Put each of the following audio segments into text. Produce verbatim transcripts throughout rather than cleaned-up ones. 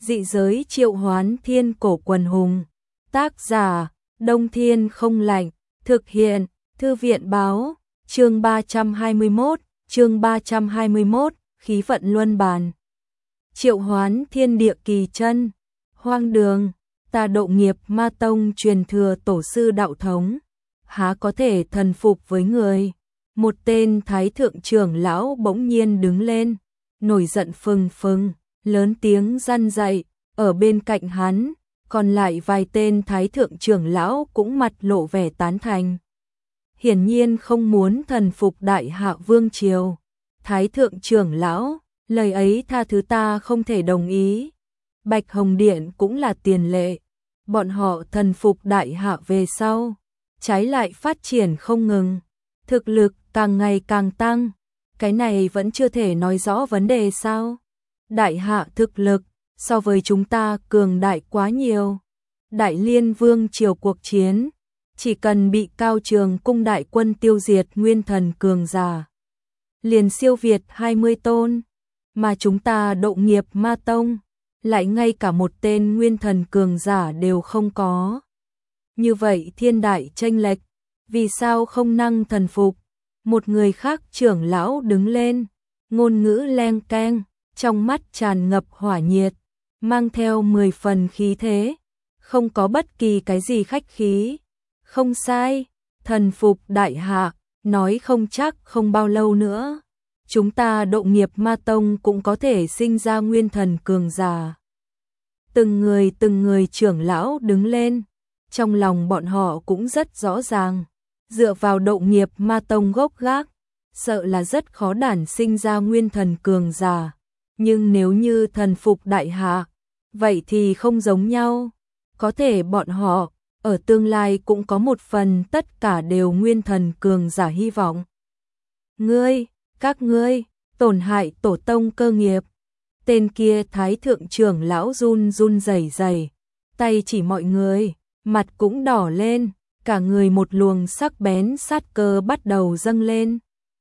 Dị giới triệu hoán thiên cổ quần hùng. Tác giả, Đông Thiên không lạnh. Thực hiện, Thư viện báo. Chương ba trăm hai mươi mốt, chương ba trăm hai mươi mốt, khí vận luân bàn. Triệu hoán thiên địa kỳ chân. Hoang đường, ta Độ Nghiệp Ma Tông truyền thừa tổ sư đạo thống, há có thể thần phục với người. Một tên thái thượng trưởng lão bỗng nhiên đứng lên, nổi giận phừng phừng, lớn tiếng răn dạy. Ở bên cạnh hắn, còn lại vài tên thái thượng trưởng lão cũng mặt lộ vẻ tán thành. Hiển nhiên không muốn thần phục Đại Hạ Vương Triều. Thái thượng trưởng lão, lời ấy tha thứ ta không thể đồng ý. Bạch Hồng Điện cũng là tiền lệ. Bọn họ thần phục Đại Hạ về sau, trái lại phát triển không ngừng, thực lực càng ngày càng tăng. Cái này vẫn chưa thể nói rõ vấn đề sao? Đại Hạ thực lực so với chúng ta cường đại quá nhiều. Đại Liên Vương Triều cuộc chiến, chỉ cần bị Cao Trường Cung đại quân tiêu diệt nguyên thần cường giả, liền siêu việt hai mươi tôn, mà chúng ta Độ Nghiệp Ma Tông lại ngay cả một tên nguyên thần cường giả đều không có. Như vậy thiên đại chênh lệch, vì sao không năng thần phục? Một người khác trưởng lão đứng lên, ngôn ngữ leng keng, trong mắt tràn ngập hỏa nhiệt, mang theo mười phần khí thế, không có bất kỳ cái gì khách khí. Không sai, thần phục Đại Hạ, nói không chắc không bao lâu nữa, chúng ta Độ Nghiệp Ma Tông cũng có thể sinh ra nguyên thần cường giả. Từng người từng người trưởng lão đứng lên, trong lòng bọn họ cũng rất rõ ràng, dựa vào Độ Nghiệp Ma Tông gốc gác, sợ là rất khó đản sinh ra nguyên thần cường giả. Nhưng nếu như thần phục Đại Hạ, vậy thì không giống nhau. Có thể bọn họ, ở tương lai cũng có một phần tất cả đều nguyên thần cường giả hy vọng. Ngươi, các ngươi, tổn hại tổ tông cơ nghiệp. Tên kia thái thượng trưởng lão run run rẩy rẩy, tay chỉ mọi người, mặt cũng đỏ lên, cả người một luồng sắc bén sát cơ bắt đầu dâng lên.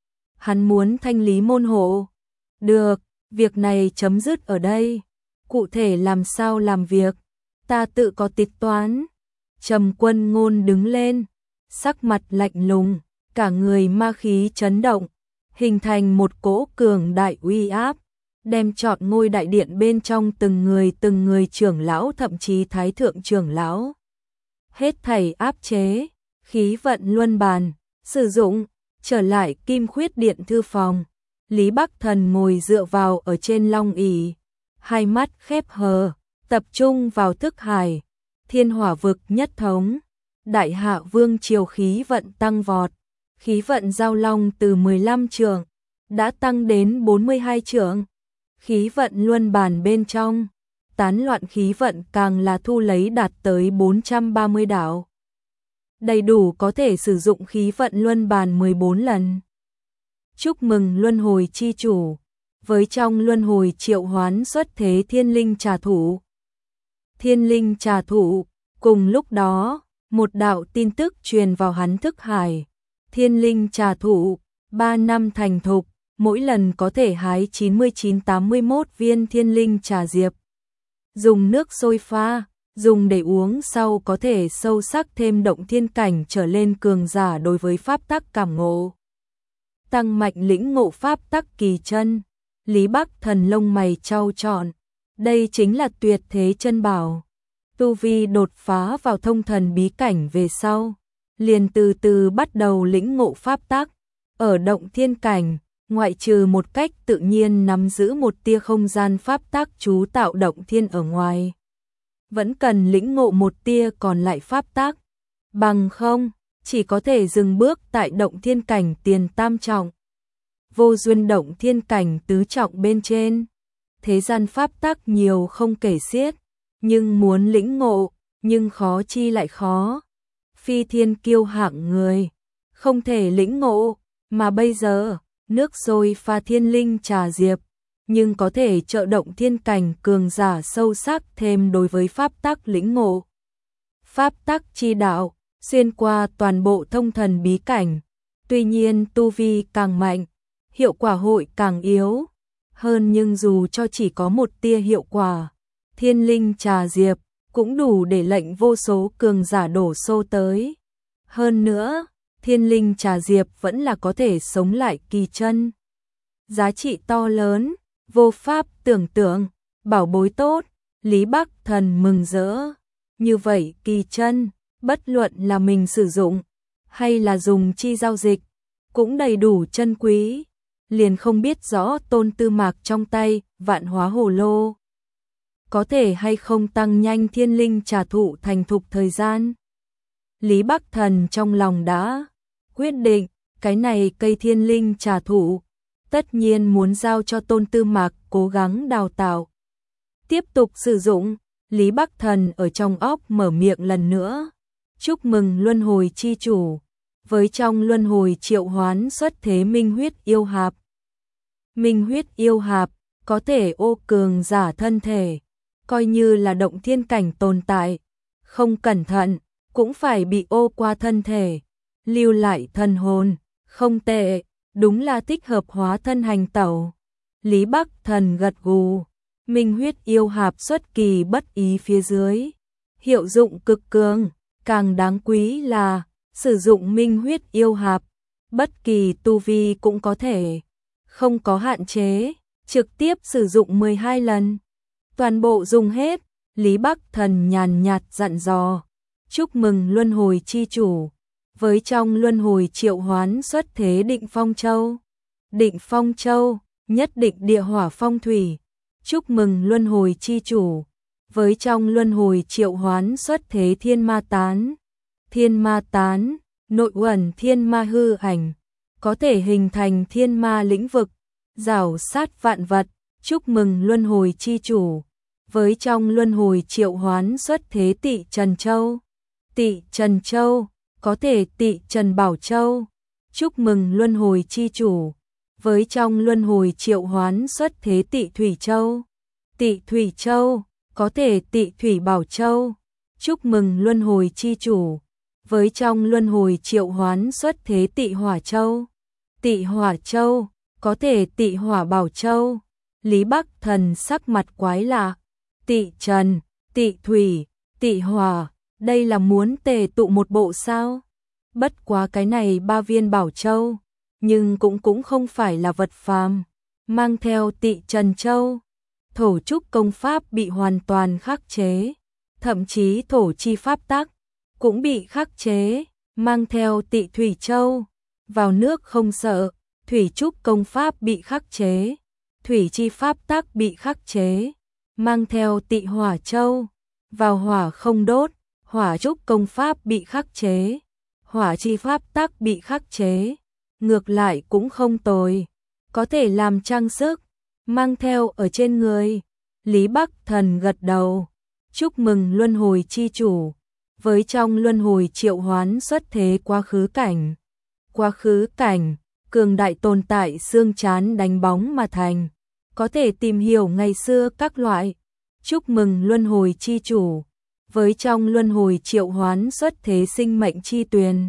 Hắn muốn thanh lý môn hộ. Được, việc này chấm dứt ở đây. Cụ thể làm sao làm việc, ta tự có tính toán. Trầm Quân Ngôn đứng lên, sắc mặt lạnh lùng, cả người ma khí chấn động, hình thành một cỗ cường đại uy áp, đem trọn ngôi đại điện bên trong từng người từng người trưởng lão thậm chí thái thượng trưởng lão. Hết thảy áp chế, khí vận luân bàn, sử dụng, trở lại Kim Khuyết Điện thư phòng. Lý Bắc Thần ngồi dựa vào ở trên long ỷ, hai mắt khép hờ, tập trung vào thức hải. Thiên Hỏa Vực nhất thống, Đại Hạ Vương Triều khí vận tăng vọt, khí vận giao long từ mười lăm trượng đã tăng đến bốn mươi hai trượng. Khí vận luân bàn bên trong, tán loạn khí vận càng là thu lấy đạt tới bốn trăm ba mươi đạo. Đầy đủ có thể sử dụng khí vận luân bàn mười bốn lần. Chúc mừng luân hồi chi chủ, với trong luân hồi triệu hoán xuất thế thiên linh trà thủ. Thiên linh trà thủ, cùng lúc đó, một đạo tin tức truyền vào hắn thức hải. Thiên linh trà thủ, ba năm thành thục, mỗi lần có thể hái chín mươi chín tám mươi mốt viên thiên linh trà diệp. Dùng nước sôi pha, dùng để uống sau có thể sâu sắc thêm động thiên cảnh trở lên cường giả đối với pháp tắc cảm ngộ. Tăng mạnh lĩnh ngộ pháp tắc kỳ chân. Lý Bắc Thần lông mày chau trọn, đây chính là tuyệt thế chân bảo. Tu vi đột phá vào thông thần bí cảnh về sau, liền từ từ bắt đầu lĩnh ngộ pháp tắc. Ở động thiên cảnh, ngoại trừ một cách tự nhiên nắm giữ một tia không gian pháp tắc chú tạo động thiên ở ngoài, vẫn cần lĩnh ngộ một tia còn lại pháp tắc. Bằng không, chỉ có thể dừng bước tại động thiên cảnh tiền tam trọng. Vô duyên động thiên cảnh tứ trọng bên trên, thế gian pháp tắc nhiều không kể xiết, nhưng muốn lĩnh ngộ, nhưng khó chi lại khó. Phi thiên kiêu hạng người, không thể lĩnh ngộ, mà bây giờ, nước sôi pha thiên linh trà diệp, nhưng có thể trợ động thiên cảnh cường giả sâu sắc thêm đối với pháp tắc lĩnh ngộ. Pháp tắc chi đạo, xuyên qua toàn bộ thông thần bí cảnh, tuy nhiên tu vi càng mạnh, hiệu quả hội càng yếu hơn, nhưng dù cho chỉ có một tia hiệu quả, Thiên linh trà diệp cũng đủ để lệnh vô số cường giả đổ xô tới. Hơn nữa, thiên linh trà diệp vẫn là có thể sống lại kỳ chân. Giá trị to lớn, vô pháp tưởng tượng, bảo bối tốt, Lý Bắc Thần mừng rỡ. Như vậy kỳ chân, bất luận là mình sử dụng, hay là dùng chi giao dịch, cũng đầy đủ chân quý. Liền không biết rõ Tôn Tư Mạc trong tay, vạn hóa hồ lô. Có thể hay không tăng nhanh thiên linh trà thụ thành thục thời gian. Lý Bắc Thần trong lòng đã quyết định, cái này cây thiên linh trà thụ, tất nhiên muốn giao cho Tôn Tư Mạc cố gắng đào tạo. Tiếp tục sử dụng, Lý Bắc Thần ở trong óc mở miệng lần nữa. Chúc mừng luân hồi chi chủ, với trong luân hồi triệu hoán xuất thế minh huyết yêu hạp. Minh huyết yêu hạp, có thể ô cường giả thân thể, coi như là động thiên cảnh tồn tại, không cẩn thận, cũng phải bị ô qua thân thể, lưu lại thần hồn, không tệ, đúng là thích hợp hóa thân hành tẩu. Lý Bắc Thần gật gù, minh huyết yêu hạp xuất kỳ bất ý phía dưới, hiệu dụng cực cường, càng đáng quý là, sử dụng minh huyết yêu hạp, bất kỳ tu vi cũng có thể, không có hạn chế, trực tiếp sử dụng mười hai lần. Toàn bộ dùng hết, Lý Bắc Thần nhàn nhạt dặn dò. Chúc mừng luân hồi chi chủ, với trong luân hồi triệu hoán xuất thế Định Phong Châu. Định Phong Châu, nhất định địa hỏa phong thủy. Chúc mừng luân hồi chi chủ, với trong luân hồi triệu hoán xuất thế Thiên Ma Tán. Thiên Ma Tán, nội uẩn thiên ma hư ảnh, có thể hình thành thiên ma lĩnh vực, rảo sát vạn vật. Chúc mừng luân hồi chi chủ, với trong luân hồi triệu hoán xuất thế Tị Trần Châu. Tị Trần Châu, có thể Tị Trần Bảo Châu. Chúc mừng luân hồi chi chủ, với trong luân hồi triệu hoán xuất thế Tị Thủy Châu. Tị Thủy Châu, có thể Tị Thủy Bảo Châu. Chúc mừng luân hồi chi chủ, với trong luân hồi triệu hoán xuất thế Tị Hỏa Châu. Tị Hỏa Châu, có thể Tị Hỏa Bảo Châu. Lý Bắc Thần sắc mặt quái lạ. Tị Trần, Tị Thủy, Tị Hỏa, đây là muốn tề tụ một bộ sao? Bất quá cái này ba viên Bảo Châu, nhưng cũng cũng không phải là vật phàm. Mang theo Tị Trần Châu, thổ trúc công pháp bị hoàn toàn khắc chế, thậm chí thổ chi pháp tắc cũng bị khắc chế. Mang theo Tị Thủy Châu, vào nước không sợ, thủy trúc công pháp bị khắc chế, thủy chi pháp tắc bị khắc chế. Mang theo Tị Hỏa Châu, vào hỏa không đốt, hỏa trúc công pháp bị khắc chế, hỏa chi pháp tắc bị khắc chế. Ngược lại cũng không tồi, có thể làm trang sức, mang theo ở trên người. Lý Bắc Thần gật đầu. Chúc mừng luân hồi chi chủ, với trong luân hồi triệu hoán xuất thế quá khứ cảnh. Quá khứ cảnh, cường đại tồn tại xương chán đánh bóng mà thành, có thể tìm hiểu ngày xưa các loại. Chúc mừng luân hồi chi chủ, với trong luân hồi triệu hoán xuất thế sinh mệnh chi tuyền.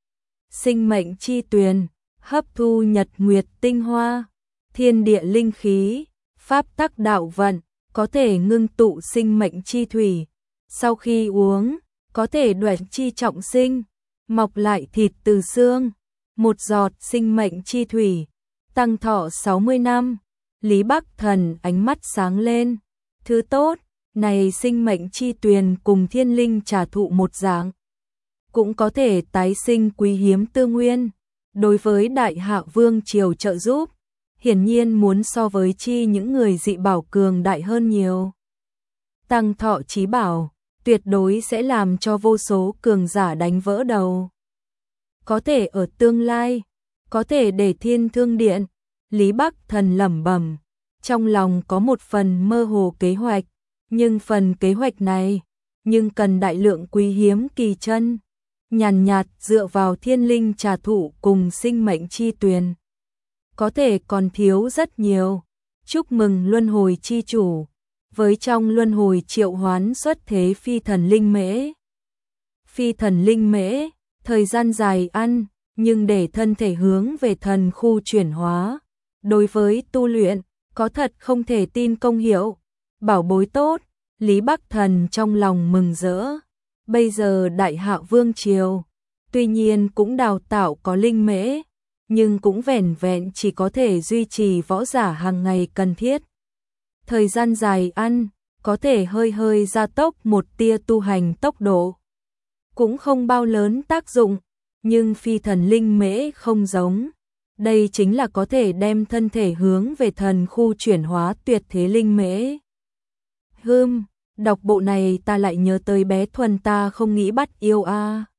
Sinh mệnh chi tuyền, hấp thu nhật nguyệt tinh hoa, thiên địa linh khí, pháp tắc đạo vận, có thể ngưng tụ sinh mệnh chi thủy. Sau khi uống, có thể đoạt chi trọng sinh, mọc lại thịt từ xương. Một giọt sinh mệnh chi thủy, tăng thọ sáu mươi năm. Lý Bắc Thần ánh mắt sáng lên. Thứ tốt, này sinh mệnh chi tuyền cùng thiên linh trà thụ một dạng, cũng có thể tái sinh quý hiếm tư nguyên. Đối với Đại Hạ Vương triều trợ giúp, hiển nhiên muốn so với chi những người dị bảo cường đại hơn nhiều. Tăng thọ chí bảo, tuyệt đối sẽ làm cho vô số cường giả đánh vỡ đầu. Có thể ở tương lai, có thể để Thiên Thương Điện. Lý Bắc Thần lẩm bẩm, trong lòng có một phần mơ hồ kế hoạch, nhưng phần kế hoạch này, nhưng cần đại lượng quý hiếm kỳ chân. Nhàn nhạt dựa vào thiên linh trà thụ cùng sinh mệnh chi tuyền, có thể còn thiếu rất nhiều. Chúc mừng luân hồi chi chủ, với trong luân hồi triệu hoán xuất thế phi thần linh mễ. Phi thần linh mễ, thời gian dài ăn, nhưng để thân thể hướng về thần khu chuyển hóa. Đối với tu luyện, có thật không thể tin công hiệu. Bảo bối tốt, Lý Bắc Thần trong lòng mừng rỡ. Bây giờ Đại Hạ Vương Triều, tuy nhiên cũng đào tạo có linh mễ, nhưng cũng vẻn vẹn chỉ có thể duy trì võ giả hàng ngày cần thiết. Thời gian dài ăn, có thể hơi hơi gia tốc một tia tu hành tốc độ. Cũng không bao lớn tác dụng, nhưng phi thần linh mễ không giống. Đây chính là có thể đem thân thể hướng về thần khu chuyển hóa tuyệt thế linh mễ. Hừm, đọc bộ này ta lại nhớ tới bé Thuần ta không nghĩ bắt yêu a. À.